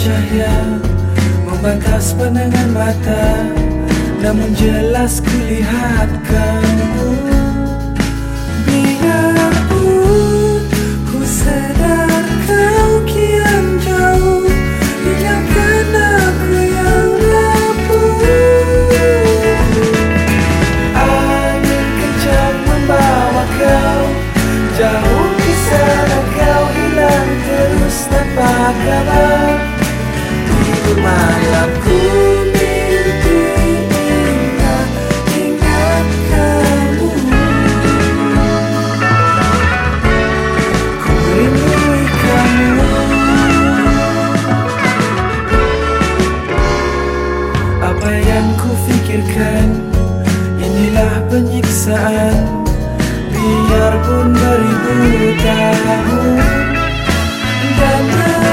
cahaya membatas pandangan mata, namun jelas kulihat kamu. Biarpun ku sadar kau kian jauh, tinggalkan aku yang rapuh. Angin kencang membawa kau jauh ke sana, kau hilang terus tanpa kabar. Tidur malam ku mimpi ingat kamu. Ku rindukan kamu. Apa yang ku fikirkan, inilah penyiksaan. Biarpun beribu tahun dan